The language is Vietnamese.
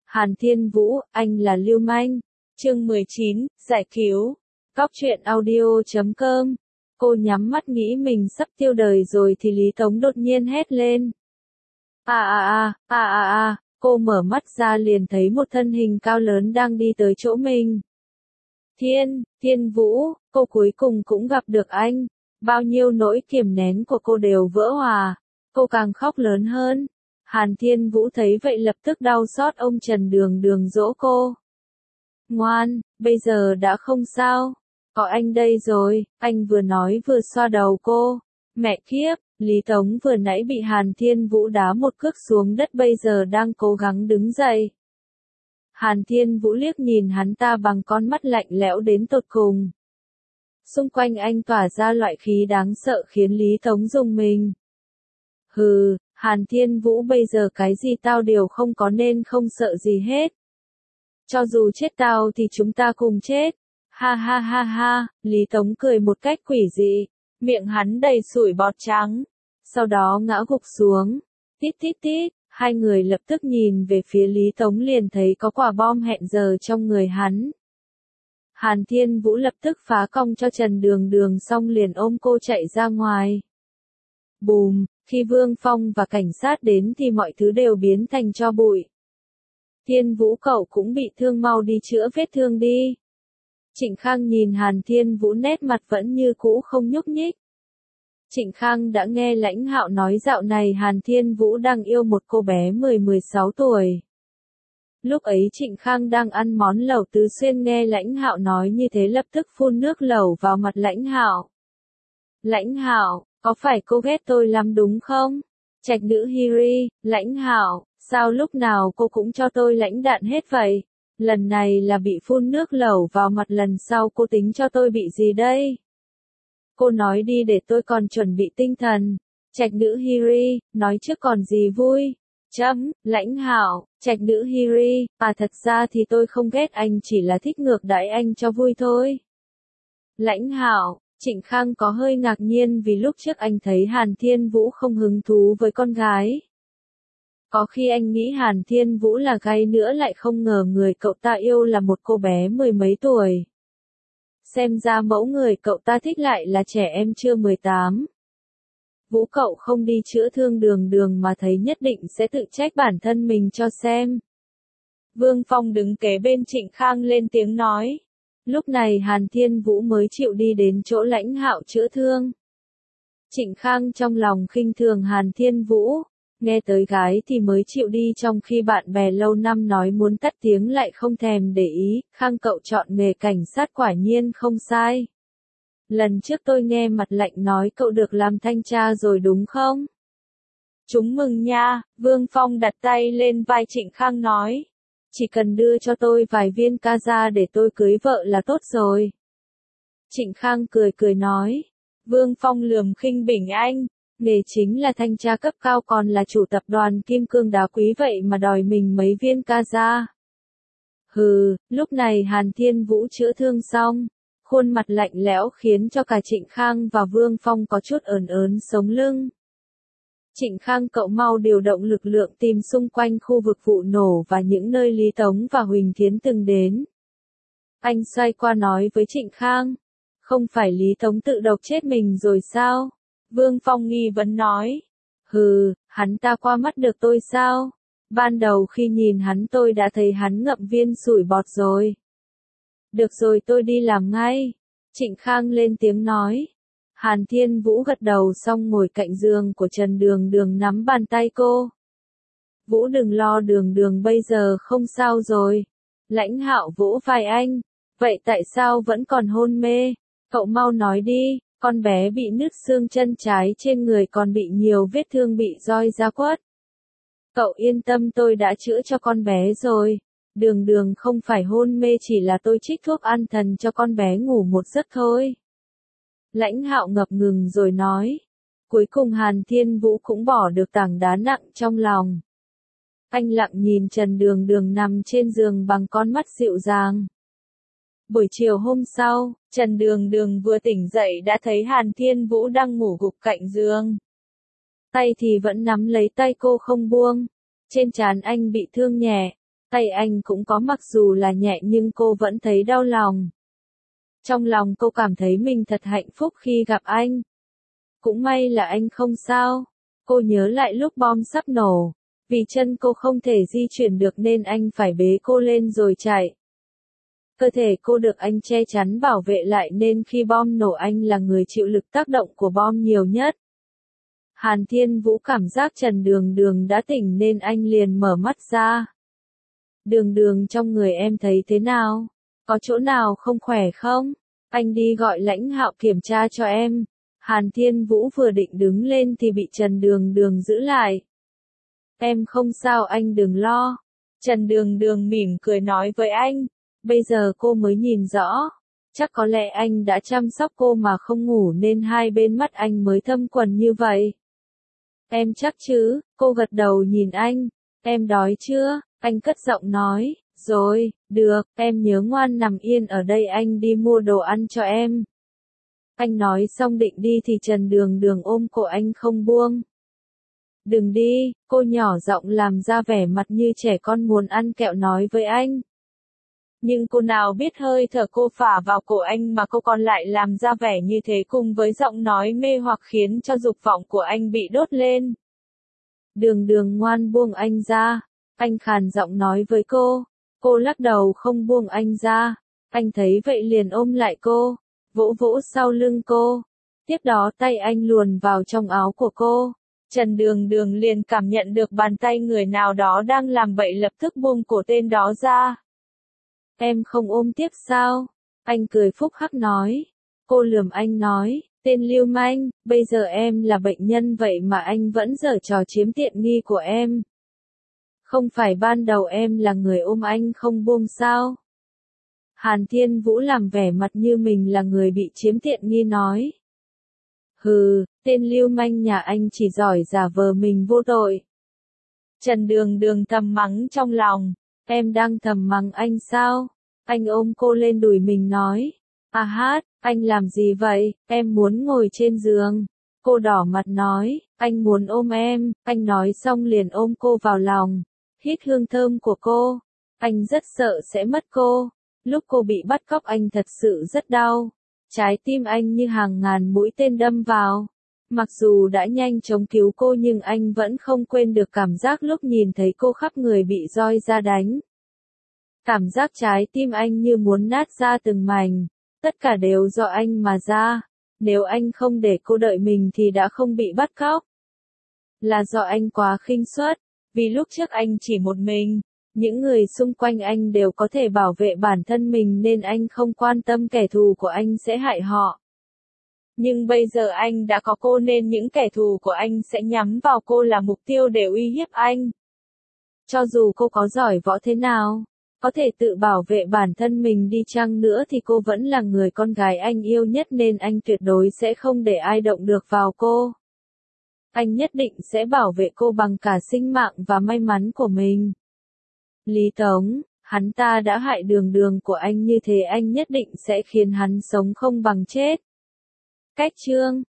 Hàn Thiên Vũ, anh là lưu manh. Chương 19, giải cứu. Cóc truyện audio.com. Cô nhắm mắt nghĩ mình sắp tiêu đời rồi thì Lý Tống đột nhiên hét lên. Cô mở mắt ra liền thấy một thân hình cao lớn đang đi tới chỗ mình. Thiên Vũ, cô cuối cùng cũng gặp được anh. Bao nhiêu nỗi kiềm nén của cô đều vỡ hòa. Cô càng khóc lớn hơn. Hàn Thiên Vũ thấy vậy lập tức đau xót ôm Trần Đường Đường dỗ cô. Ngoan, bây giờ đã không sao. Có anh đây rồi, anh vừa nói vừa xoa đầu cô. Mẹ kiếp, Lý Tống vừa nãy bị Hàn Thiên Vũ đá một cước xuống đất bây giờ đang cố gắng đứng dậy. Hàn Thiên Vũ liếc nhìn hắn ta bằng con mắt lạnh lẽo đến tột cùng. Xung quanh anh tỏa ra loại khí đáng sợ khiến Lý Tống rùng mình. Hừ, Hàn Thiên Vũ bây giờ cái gì tao đều không có nên không sợ gì hết. Cho dù chết tao thì chúng ta cùng chết. Ha ha ha ha, Lý Tống cười một cách quỷ dị, miệng hắn đầy sủi bọt trắng, sau đó ngã gục xuống. Tít tít tít, hai người lập tức nhìn về phía Lý Tống liền thấy có quả bom hẹn giờ trong người hắn. Hàn Thiên Vũ lập tức phá cong cho Trần Đường Đường xong liền ôm cô chạy ra ngoài. Bùm, khi Vương Phong và cảnh sát đến thì mọi thứ đều biến thành tro bụi. Thiên Vũ cậu cũng bị thương, mau đi chữa vết thương đi. Trịnh Khang nhìn Hàn Thiên Vũ nét mặt vẫn như cũ không nhúc nhích. Trịnh Khang đã nghe Lãnh Hạo nói dạo này Hàn Thiên Vũ đang yêu một cô bé 10-16 tuổi. Lúc ấy Trịnh Khang đang ăn món lẩu Tứ Xuyên nghe Lãnh Hạo nói như thế lập tức phun nước lẩu vào mặt Lãnh Hạo. Lãnh Hạo, có phải cô ghét tôi lắm đúng không? Trạch nữ Hiri, Lãnh Hạo, sao lúc nào cô cũng cho tôi lãnh đạn hết vậy? Lần này là bị phun nước lẩu vào mặt, lần sau cô tính cho tôi bị gì đây? Cô nói đi để tôi còn chuẩn bị tinh thần. Trạch nữ Hiri, nói trước còn gì vui. Lãnh Hạo, Trạch nữ Hiri, thật ra thì tôi không ghét anh, chỉ là thích ngược đãi anh cho vui thôi. Lãnh Hạo, Trịnh Khang có hơi ngạc nhiên vì lúc trước anh thấy Hàn Thiên Vũ không hứng thú với con gái. Có khi anh nghĩ Hàn Thiên Vũ là gay nữa lại không ngờ người cậu ta yêu là một cô bé 10 mấy tuổi. Xem ra mẫu người cậu ta thích lại là trẻ em chưa 18. Vũ cậu không đi chữa thương Đường Đường mà thấy nhất định sẽ tự trách bản thân mình cho xem. Vương Phong đứng kế bên Trịnh Khang lên tiếng nói. Lúc này Hàn Thiên Vũ mới chịu đi đến chỗ Lãnh Hạo chữa thương. Trịnh Khang trong lòng khinh thường Hàn Thiên Vũ. Nghe tới gái thì mới chịu đi, trong khi bạn bè lâu năm nói muốn tắt tiếng lại không thèm để ý. Khang cậu chọn nghề cảnh sát quả nhiên không sai. Lần trước tôi nghe Mặt Lạnh nói cậu được làm thanh tra rồi đúng không? Chúng mừng nha, Vương Phong đặt tay lên vai Trịnh Khang nói. Chỉ cần đưa cho tôi vài viên ca ra để tôi cưới vợ là tốt rồi. Trịnh Khang cười cười nói. Vương Phong lườm khinh bỉnh anh. Nghề chính là thanh tra cấp cao còn là chủ tập đoàn Kim Cương Đá Quý vậy mà đòi mình mấy viên ca ra. Hừ, lúc này Hàn Thiên Vũ chữa thương xong. Khuôn mặt lạnh lẽo khiến cho cả Trịnh Khang và Vương Phong có chút ớn ớn sống lưng. Trịnh Khang cậu mau điều động lực lượng tìm xung quanh khu vực vụ nổ và những nơi Lý Tống và Huỳnh Thiến từng đến. Anh xoay qua nói với Trịnh Khang. Không phải Lý Tống tự độc chết mình rồi sao? Vương Phong nghi vấn nói. Hừ, hắn ta qua mắt được tôi sao? Ban đầu khi nhìn hắn tôi đã thấy hắn ngậm viên sủi bọt rồi. Được rồi tôi đi làm ngay. Trịnh Khang lên tiếng nói. Hàn Thiên Vũ gật đầu xong ngồi cạnh giường của Trần Đường Đường nắm bàn tay cô. Vũ đừng lo, Đường Đường bây giờ không sao rồi. Lãnh Hạo vỗ vai anh. Vậy tại sao vẫn còn hôn mê? Cậu mau nói đi. Con bé bị nứt xương chân trái trên người còn bị nhiều vết thương bị roi ra quất. Cậu yên tâm, tôi đã chữa cho con bé rồi. Đường Đường không phải hôn mê, chỉ là tôi trích thuốc an thần cho con bé ngủ một giấc thôi. Lãnh Hạo ngập ngừng rồi nói. Cuối cùng Hàn Thiên Vũ cũng bỏ được tảng đá nặng trong lòng. Anh lặng nhìn Trần Đường Đường nằm trên giường bằng con mắt dịu dàng. Buổi chiều hôm sau, Trần Đường Đường vừa tỉnh dậy đã thấy Hàn Thiên Vũ đang ngủ gục cạnh giường. Tay thì vẫn nắm lấy tay cô không buông. Trên trán anh bị thương nhẹ, Tay anh cũng có mặc dù là nhẹ nhưng cô vẫn thấy đau lòng. Trong lòng cô cảm thấy mình thật hạnh phúc khi gặp anh. Cũng may là anh không sao. Cô nhớ lại lúc bom sắp nổ. Vì chân cô không thể di chuyển được nên anh phải bế cô lên rồi chạy. Cơ thể cô được anh che chắn bảo vệ lại nên khi bom nổ anh là người chịu lực tác động của bom nhiều nhất. Hàn Thiên Vũ cảm giác Trần Đường Đường đã tỉnh nên anh liền mở mắt ra. Đường Đường, trong người em thấy thế nào? Có chỗ nào không khỏe không? Anh đi gọi Lãnh Hạo kiểm tra cho em. Hàn Thiên Vũ vừa định đứng lên thì bị Trần Đường Đường giữ lại. Em không sao, anh đừng lo. Trần Đường Đường mỉm cười nói với anh. Bây giờ cô mới nhìn rõ. Chắc có lẽ anh đã chăm sóc cô mà không ngủ nên hai bên mắt anh mới thâm quầng như vậy. Em chắc chứ? Cô gật đầu nhìn anh. Em đói chưa? Anh cất giọng nói. Rồi, được, em nhớ ngoan nằm yên ở đây, anh đi mua đồ ăn cho em. Anh nói xong định đi thì Trần Đường Đường ôm cổ anh không buông. Đừng đi, cô nhỏ giọng làm ra vẻ mặt như trẻ con muốn ăn kẹo nói với anh. Nhưng cô nào biết hơi thở cô phả vào cổ anh mà cô còn lại làm ra vẻ như thế cùng với giọng nói mê hoặc khiến cho dục vọng của anh bị đốt lên. Đường Đường ngoan buông anh ra. Anh khàn giọng nói với cô. Cô lắc đầu không buông anh ra. Anh thấy vậy liền ôm lại cô, vỗ vỗ sau lưng cô. Tiếp đó tay anh luồn vào trong áo của cô. Trần Đường Đường liền cảm nhận được bàn tay người nào đó đang làm bậy, lập tức buông cổ tên đó ra. Em không ôm tiếp sao? Anh cười phúc hắc nói. Cô lườm anh nói, tên lưu manh, bây giờ em là bệnh nhân vậy mà anh vẫn giở trò chiếm tiện nghi của em. Không phải ban đầu em là người ôm anh không buông sao? Hàn Thiên Vũ làm vẻ mặt như mình là người bị chiếm tiện nghi nói. Hừ, tên lưu manh nhà anh chỉ giỏi giả vờ mình vô tội. Trần Đường Đường thầm mắng trong lòng. Em đang thầm mắng anh sao? Anh ôm cô lên đùi mình nói. À hát, anh làm gì vậy? Em muốn ngồi trên giường. Cô đỏ mặt nói, anh muốn ôm em. Anh nói xong liền ôm cô vào lòng. Hít hương thơm của cô. Anh rất sợ sẽ mất cô. Lúc cô bị bắt cóc anh thật sự rất đau. Trái tim anh như hàng ngàn mũi tên đâm vào. Mặc dù đã nhanh chóng cứu cô nhưng anh vẫn không quên được cảm giác lúc nhìn thấy cô khắp người bị roi ra đánh. Cảm giác trái tim anh như muốn nát ra từng mảnh. Tất cả đều do anh mà ra. Nếu anh không để cô đợi mình thì đã không bị bắt cóc. Là do anh quá khinh suất. Vì lúc trước anh chỉ một mình. Những người xung quanh anh đều có thể bảo vệ bản thân mình nên anh không quan tâm kẻ thù của anh sẽ hại họ. Nhưng bây giờ anh đã có cô nên những kẻ thù của anh sẽ nhắm vào cô là mục tiêu để uy hiếp anh. Cho dù cô có giỏi võ thế nào, có thể tự bảo vệ bản thân mình đi chăng nữa thì cô vẫn là người con gái anh yêu nhất nên anh tuyệt đối sẽ không để ai động được vào cô. Anh nhất định sẽ bảo vệ cô bằng cả sinh mạng và may mắn của mình. Lý Tống, hắn ta đã hại Đường Đường của anh như thế anh nhất định sẽ khiến hắn sống không bằng chết. Cách chương